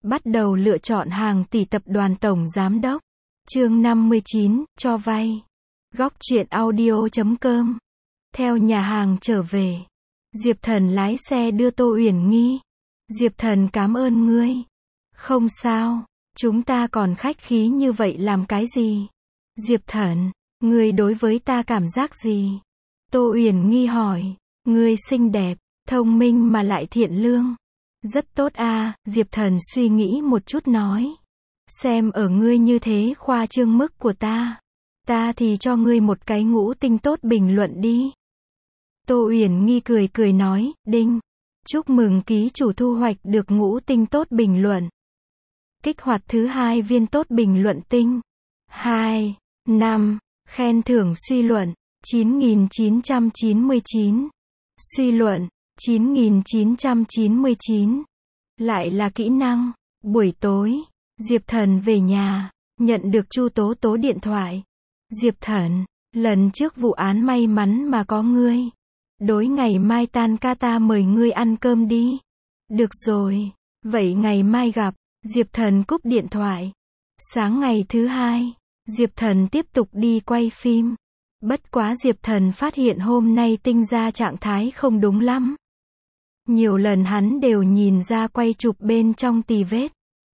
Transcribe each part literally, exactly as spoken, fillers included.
Bắt đầu lựa chọn hàng tỷ tập đoàn tổng giám đốc. Chương năm mươi chín, cho vay. Góc truyện audio chấm com. Theo nhà hàng trở về, Diệp Thần lái xe đưa Tô Uyển Nghi. Diệp Thần cảm ơn ngươi. Không sao, chúng ta còn khách khí như vậy làm cái gì? Diệp Thần, ngươi đối với ta cảm giác gì? Tô Uyển Nghi hỏi. Ngươi xinh đẹp, thông minh mà lại thiện lương. Rất tốt a, Diệp Thần suy nghĩ một chút nói. Xem ở ngươi như thế khoa trương mức của ta. Ta thì cho ngươi một cái ngũ tinh tốt bình luận đi. Tô Uyển Nghi cười cười nói, đinh. Chúc mừng ký chủ thu hoạch được ngũ tinh tốt bình luận. Kích hoạt thứ hai viên tốt bình luận tinh. hai, năm, khen thưởng suy luận, chín nghìn chín trăm chín mươi chín. Suy luận, chín nghìn chín trăm chín mươi chín. Lại là kỹ năng. Buổi tối, Diệp Thần về nhà, nhận được Chu Tố Tố điện thoại. Diệp Thần, lần trước vụ án may mắn mà có ngươi. Đối ngày mai tan ca ta mời ngươi ăn cơm đi. Được rồi, vậy ngày mai gặp. Diệp Thần cúp điện thoại. Sáng ngày thứ hai, Diệp Thần tiếp tục đi quay phim. Bất quá Diệp Thần phát hiện hôm nay Tinh Gia trạng thái không đúng lắm. Nhiều lần hắn đều nhìn ra quay chụp bên trong tì vết.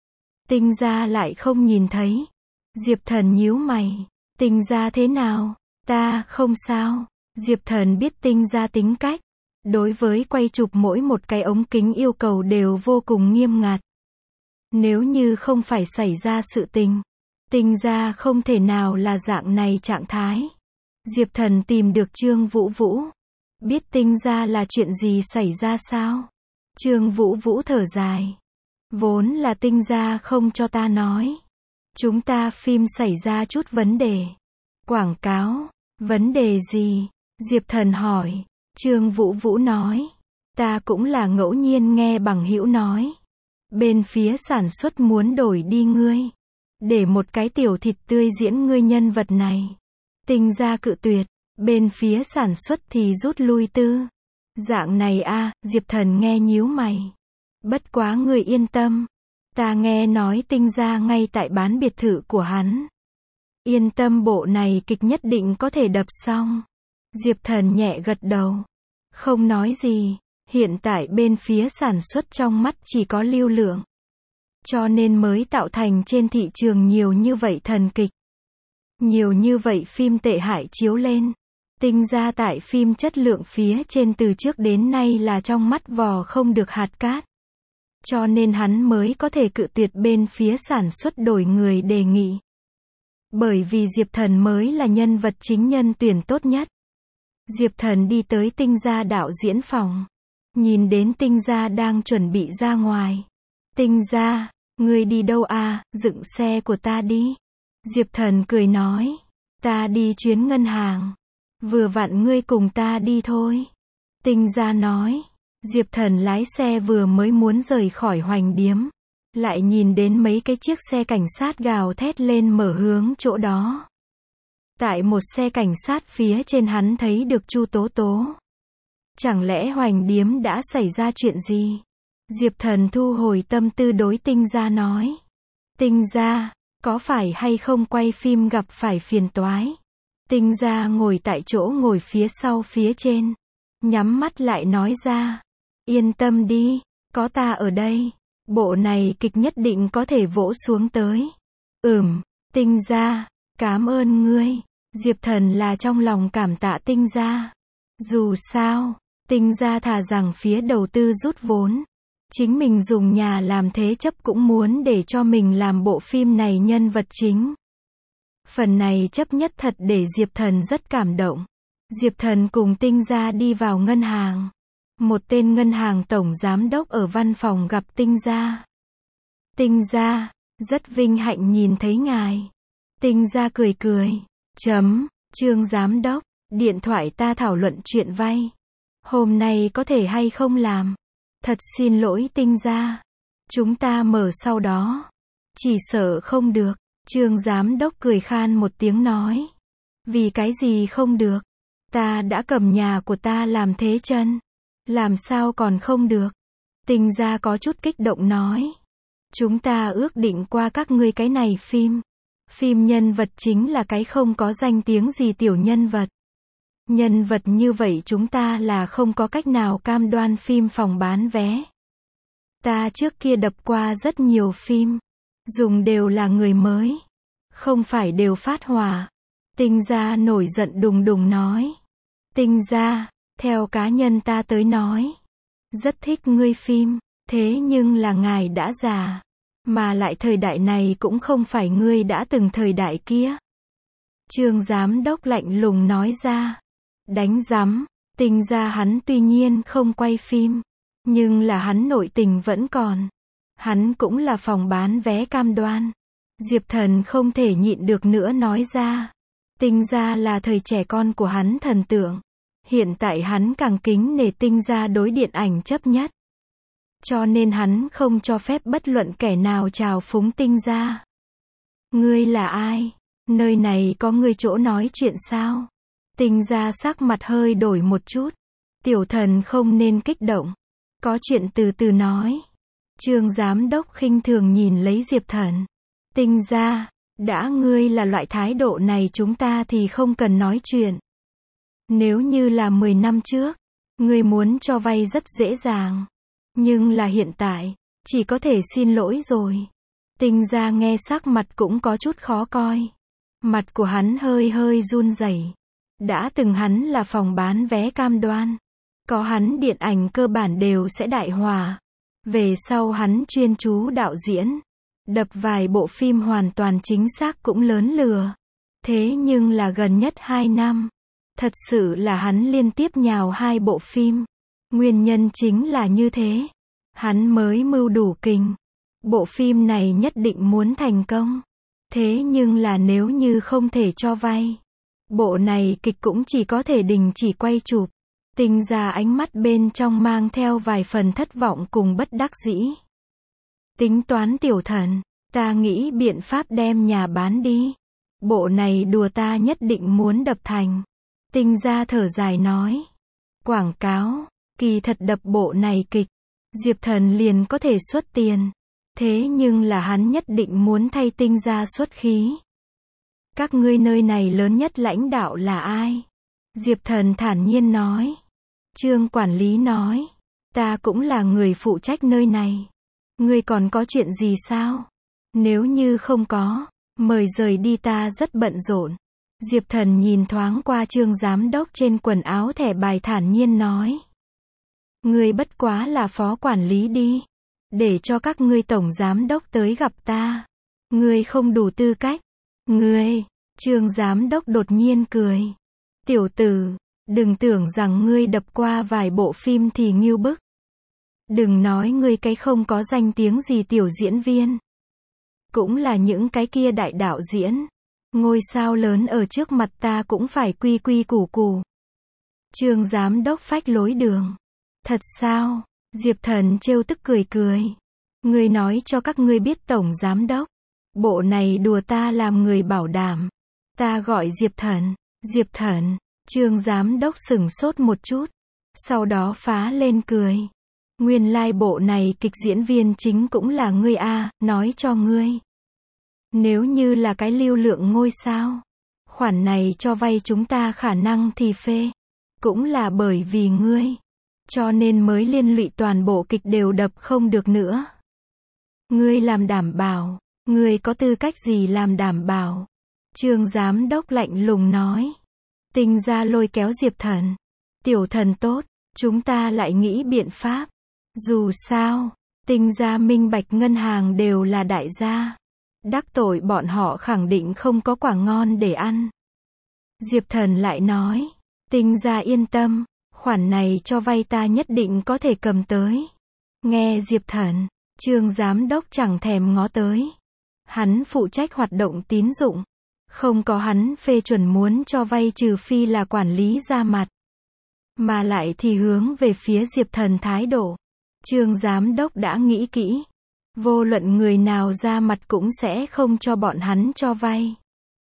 Tinh Gia lại không nhìn thấy. Diệp Thần nhíu mày. Tinh Gia thế nào? Ta không sao. Diệp Thần biết Tinh Gia tính cách. Đối với quay chụp mỗi một cái ống kính yêu cầu đều vô cùng nghiêm ngặt. Nếu như không phải xảy ra sự tình, Tinh Gia không thể nào là dạng này trạng thái. Diệp Thần tìm được Trương Vũ Vũ. Biết Tinh Gia là chuyện gì xảy ra sao? Trương Vũ Vũ thở dài. Vốn là Tinh Gia không cho ta nói. Chúng ta phim xảy ra chút vấn đề. Quảng cáo, vấn đề gì? Diệp Thần hỏi. Trương Vũ Vũ nói. Ta cũng là ngẫu nhiên nghe bằng hữu nói. Bên phía sản xuất muốn đổi đi ngươi. Để một cái tiểu thịt tươi diễn ngươi nhân vật này. Tinh Gia cự tuyệt. Bên phía sản xuất thì rút lui tư. Dạng này a, Diệp Thần nghe nhíu mày. Bất quá người yên tâm. Ta nghe nói Tinh Gia ngay tại bán biệt thự của hắn. Yên tâm, bộ này kịch nhất định có thể đập xong. Diệp Thần nhẹ gật đầu. Không nói gì. Hiện tại bên phía sản xuất trong mắt chỉ có lưu lượng. Cho nên mới tạo thành trên thị trường nhiều như vậy thần kịch. Nhiều như vậy phim tệ hại chiếu lên. Tinh Gia tại phim chất lượng phía trên từ trước đến nay là trong mắt vò không được hạt cát. Cho nên hắn mới có thể cự tuyệt bên phía sản xuất đổi người đề nghị. Bởi vì Diệp Thần mới là nhân vật chính nhân tuyển tốt nhất. Diệp Thần đi tới Tinh Gia đạo diễn phòng. Nhìn đến Tinh Gia đang chuẩn bị ra ngoài. Tinh Gia, ngươi đi đâu à, dựng xe của ta đi. Diệp Thần cười nói. Ta đi chuyến ngân hàng. Vừa vặn ngươi cùng ta đi thôi. Tinh Gia nói. Diệp Thần lái xe vừa mới muốn rời khỏi Hoành Điếm. Lại nhìn đến mấy cái chiếc xe cảnh sát gào thét lên mở hướng chỗ đó. Tại một xe cảnh sát phía trên hắn thấy được Chu Tố Tố. Chẳng lẽ Hoành Điếm đã xảy ra chuyện gì? Diệp Thần thu hồi tâm tư đối Tinh Gia nói. Tinh Gia, có phải hay không quay phim gặp phải phiền toái? Tinh Gia ngồi tại chỗ ngồi phía sau phía trên. Nhắm mắt lại nói ra. Yên tâm đi, có ta ở đây. Bộ này kịch nhất định có thể vỗ xuống tới. Ừm, Tinh Gia, cảm ơn ngươi. Diệp Thần là trong lòng cảm tạ Tinh Gia. Dù sao, Tinh Gia thà rằng phía đầu tư rút vốn. Chính mình dùng nhà làm thế chấp cũng muốn để cho mình làm bộ phim này nhân vật chính. Phần này chấp nhất thật để Diệp Thần rất cảm động. Diệp Thần cùng Tinh Gia đi vào ngân hàng. Một tên ngân hàng tổng giám đốc ở văn phòng gặp Tinh Gia. Tinh Gia, rất vinh hạnh nhìn thấy ngài. Tinh Gia cười cười. Chấm, Trương giám đốc, điện thoại ta thảo luận chuyện vay. Hôm nay có thể hay không làm? Thật xin lỗi Tinh Gia. Chúng ta mở sau đó. Chỉ sợ không được. Trương giám đốc cười khan một tiếng nói. Vì cái gì không được? Ta đã cầm nhà của ta làm thế chân. Làm sao còn không được? Tinh Gia có chút kích động nói. Chúng ta ước định qua các ngươi cái này phim. Phim nhân vật chính là cái không có danh tiếng gì tiểu nhân vật. Nhân vật như vậy chúng ta là không có cách nào cam đoan phim phòng bán vé. Ta trước kia đập qua rất nhiều phim. Dùng đều là người mới. Không phải đều phát hỏa. Tinh Gia nổi giận đùng đùng nói. Tinh Gia, theo cá nhân ta tới nói. Rất thích ngươi phim. Thế nhưng là ngài đã già. Mà lại thời đại này cũng không phải ngươi đã từng thời đại kia. Trương giám đốc lạnh lùng nói ra. Đánh rắm, Tinh Gia hắn tuy nhiên không quay phim. Nhưng là hắn nội tình vẫn còn. Hắn cũng là phòng bán vé cam đoan. Diệp Thần không thể nhịn được nữa nói ra. Tinh Gia là thời trẻ con của hắn thần tượng. Hiện tại hắn càng kính nể Tinh Gia đối điện ảnh chấp nhất. Cho nên hắn không cho phép bất luận kẻ nào trào phúng Tinh Gia. Ngươi là ai? Nơi này có ngươi chỗ nói chuyện sao? Tinh Gia sắc mặt hơi đổi một chút. Tiểu Thần không nên kích động. Có chuyện từ từ nói. Trương giám đốc khinh thường nhìn lấy Diệp Thần. Tinh Gia, đã ngươi là loại thái độ này chúng ta thì không cần nói chuyện. Nếu như là mười năm trước, ngươi muốn cho vay rất dễ dàng. Nhưng là hiện tại, chỉ có thể xin lỗi rồi. Tinh Gia nghe sắc mặt cũng có chút khó coi. Mặt của hắn hơi hơi run rẩy. Đã từng hắn là phòng bán vé cam đoan. Có hắn điện ảnh cơ bản đều sẽ đại hòa. Về sau hắn chuyên chú đạo diễn. Đập vài bộ phim hoàn toàn chính xác cũng lớn lừa. Thế nhưng là gần nhất hai năm. Thật sự là hắn liên tiếp nhào hai bộ phim. Nguyên nhân chính là như thế. Hắn mới mưu đủ kình. Bộ phim này nhất định muốn thành công. Thế nhưng là nếu như không thể cho vay. Bộ này kịch cũng chỉ có thể đình chỉ quay chụp. Tinh Gia ánh mắt bên trong mang theo vài phần thất vọng cùng bất đắc dĩ. Tính toán Tiểu Thần, ta nghĩ biện pháp đem nhà bán đi. Bộ này đùa ta nhất định muốn đập thành. Tinh Gia thở dài nói. Quảng cáo, kỳ thật đập bộ này kịch. Diệp Thần liền có thể xuất tiền. Thế nhưng là hắn nhất định muốn thay Tinh Gia xuất khí. Các ngươi nơi này lớn nhất lãnh đạo là ai? Diệp Thần thản nhiên nói. Trương quản lý nói. Ta cũng là người phụ trách nơi này. Ngươi còn có chuyện gì sao? Nếu như không có, mời rời đi ta rất bận rộn. Diệp Thần nhìn thoáng qua Trương giám đốc trên quần áo thẻ bài thản nhiên nói. Ngươi bất quá là phó quản lý đi. Để cho các ngươi tổng giám đốc tới gặp ta. Ngươi không đủ tư cách. Ngươi, Trương giám đốc đột nhiên cười. Tiểu tử, đừng tưởng rằng ngươi đập qua vài bộ phim thì ngưu bức. Đừng nói ngươi cái không có danh tiếng gì tiểu diễn viên. Cũng là những cái kia đại đạo diễn. Ngôi sao lớn ở trước mặt ta cũng phải quy quy củ củ. Trương giám đốc phách lối đường. Thật sao? Diệp Thần trêu tức cười cười. Ngươi nói cho các ngươi biết tổng giám đốc. Bộ này đùa ta làm người bảo đảm. Ta gọi Diệp Thần. Diệp Thần. Trương giám đốc sửng sốt một chút. Sau đó phá lên cười. Nguyên lai like bộ này kịch diễn viên chính cũng là ngươi a, nói cho ngươi. Nếu như là cái lưu lượng ngôi sao. Khoản này cho vay chúng ta khả năng thì phê. Cũng là bởi vì ngươi. Cho nên mới liên lụy toàn bộ kịch đều đập không được nữa. Ngươi làm đảm bảo. Ngươi có tư cách gì làm đảm bảo? Trương giám đốc lạnh lùng nói. Tinh Gia lôi kéo Diệp Thần. Tiểu Thần tốt, chúng ta lại nghĩ biện pháp. Dù sao, Tinh Gia minh bạch ngân hàng đều là đại gia. Đắc tội bọn họ khẳng định không có quả ngon để ăn. Diệp Thần lại nói. Tinh Gia yên tâm, khoản này cho vay ta nhất định có thể cầm tới. Nghe Diệp Thần, Trương giám đốc chẳng thèm ngó tới. Hắn phụ trách hoạt động tín dụng. Không có hắn phê chuẩn muốn cho vay trừ phi là quản lý ra mặt. Mà lại thì hướng về phía Diệp Thần thái độ. Trương giám đốc đã nghĩ kỹ. Vô luận người nào ra mặt cũng sẽ không cho bọn hắn cho vay.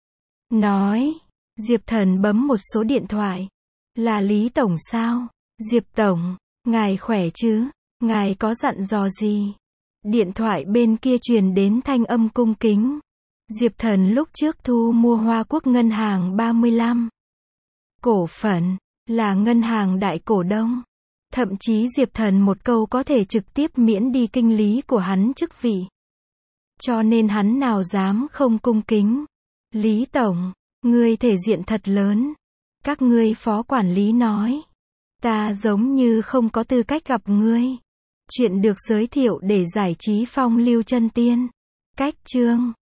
Nói. Diệp Thần bấm một số điện thoại. Là Lý Tổng sao? Diệp Tổng, ngài khỏe chứ? Ngài có dặn dò gì? Điện thoại bên kia truyền đến thanh âm cung kính. Diệp Thần lúc trước thu mua Hoa Quốc ngân hàng ba mươi lăm cổ phần, là ngân hàng đại cổ đông. Thậm chí Diệp Thần một câu có thể trực tiếp miễn đi kinh lý của hắn chức vị. Cho nên hắn nào dám không cung kính. Lý Tổng, ngươi thể diện thật lớn. Các ngươi phó quản lý nói. Ta giống như không có tư cách gặp ngươi. Chuyện được giới thiệu để giải trí phong lưu chân tiên. Cách chương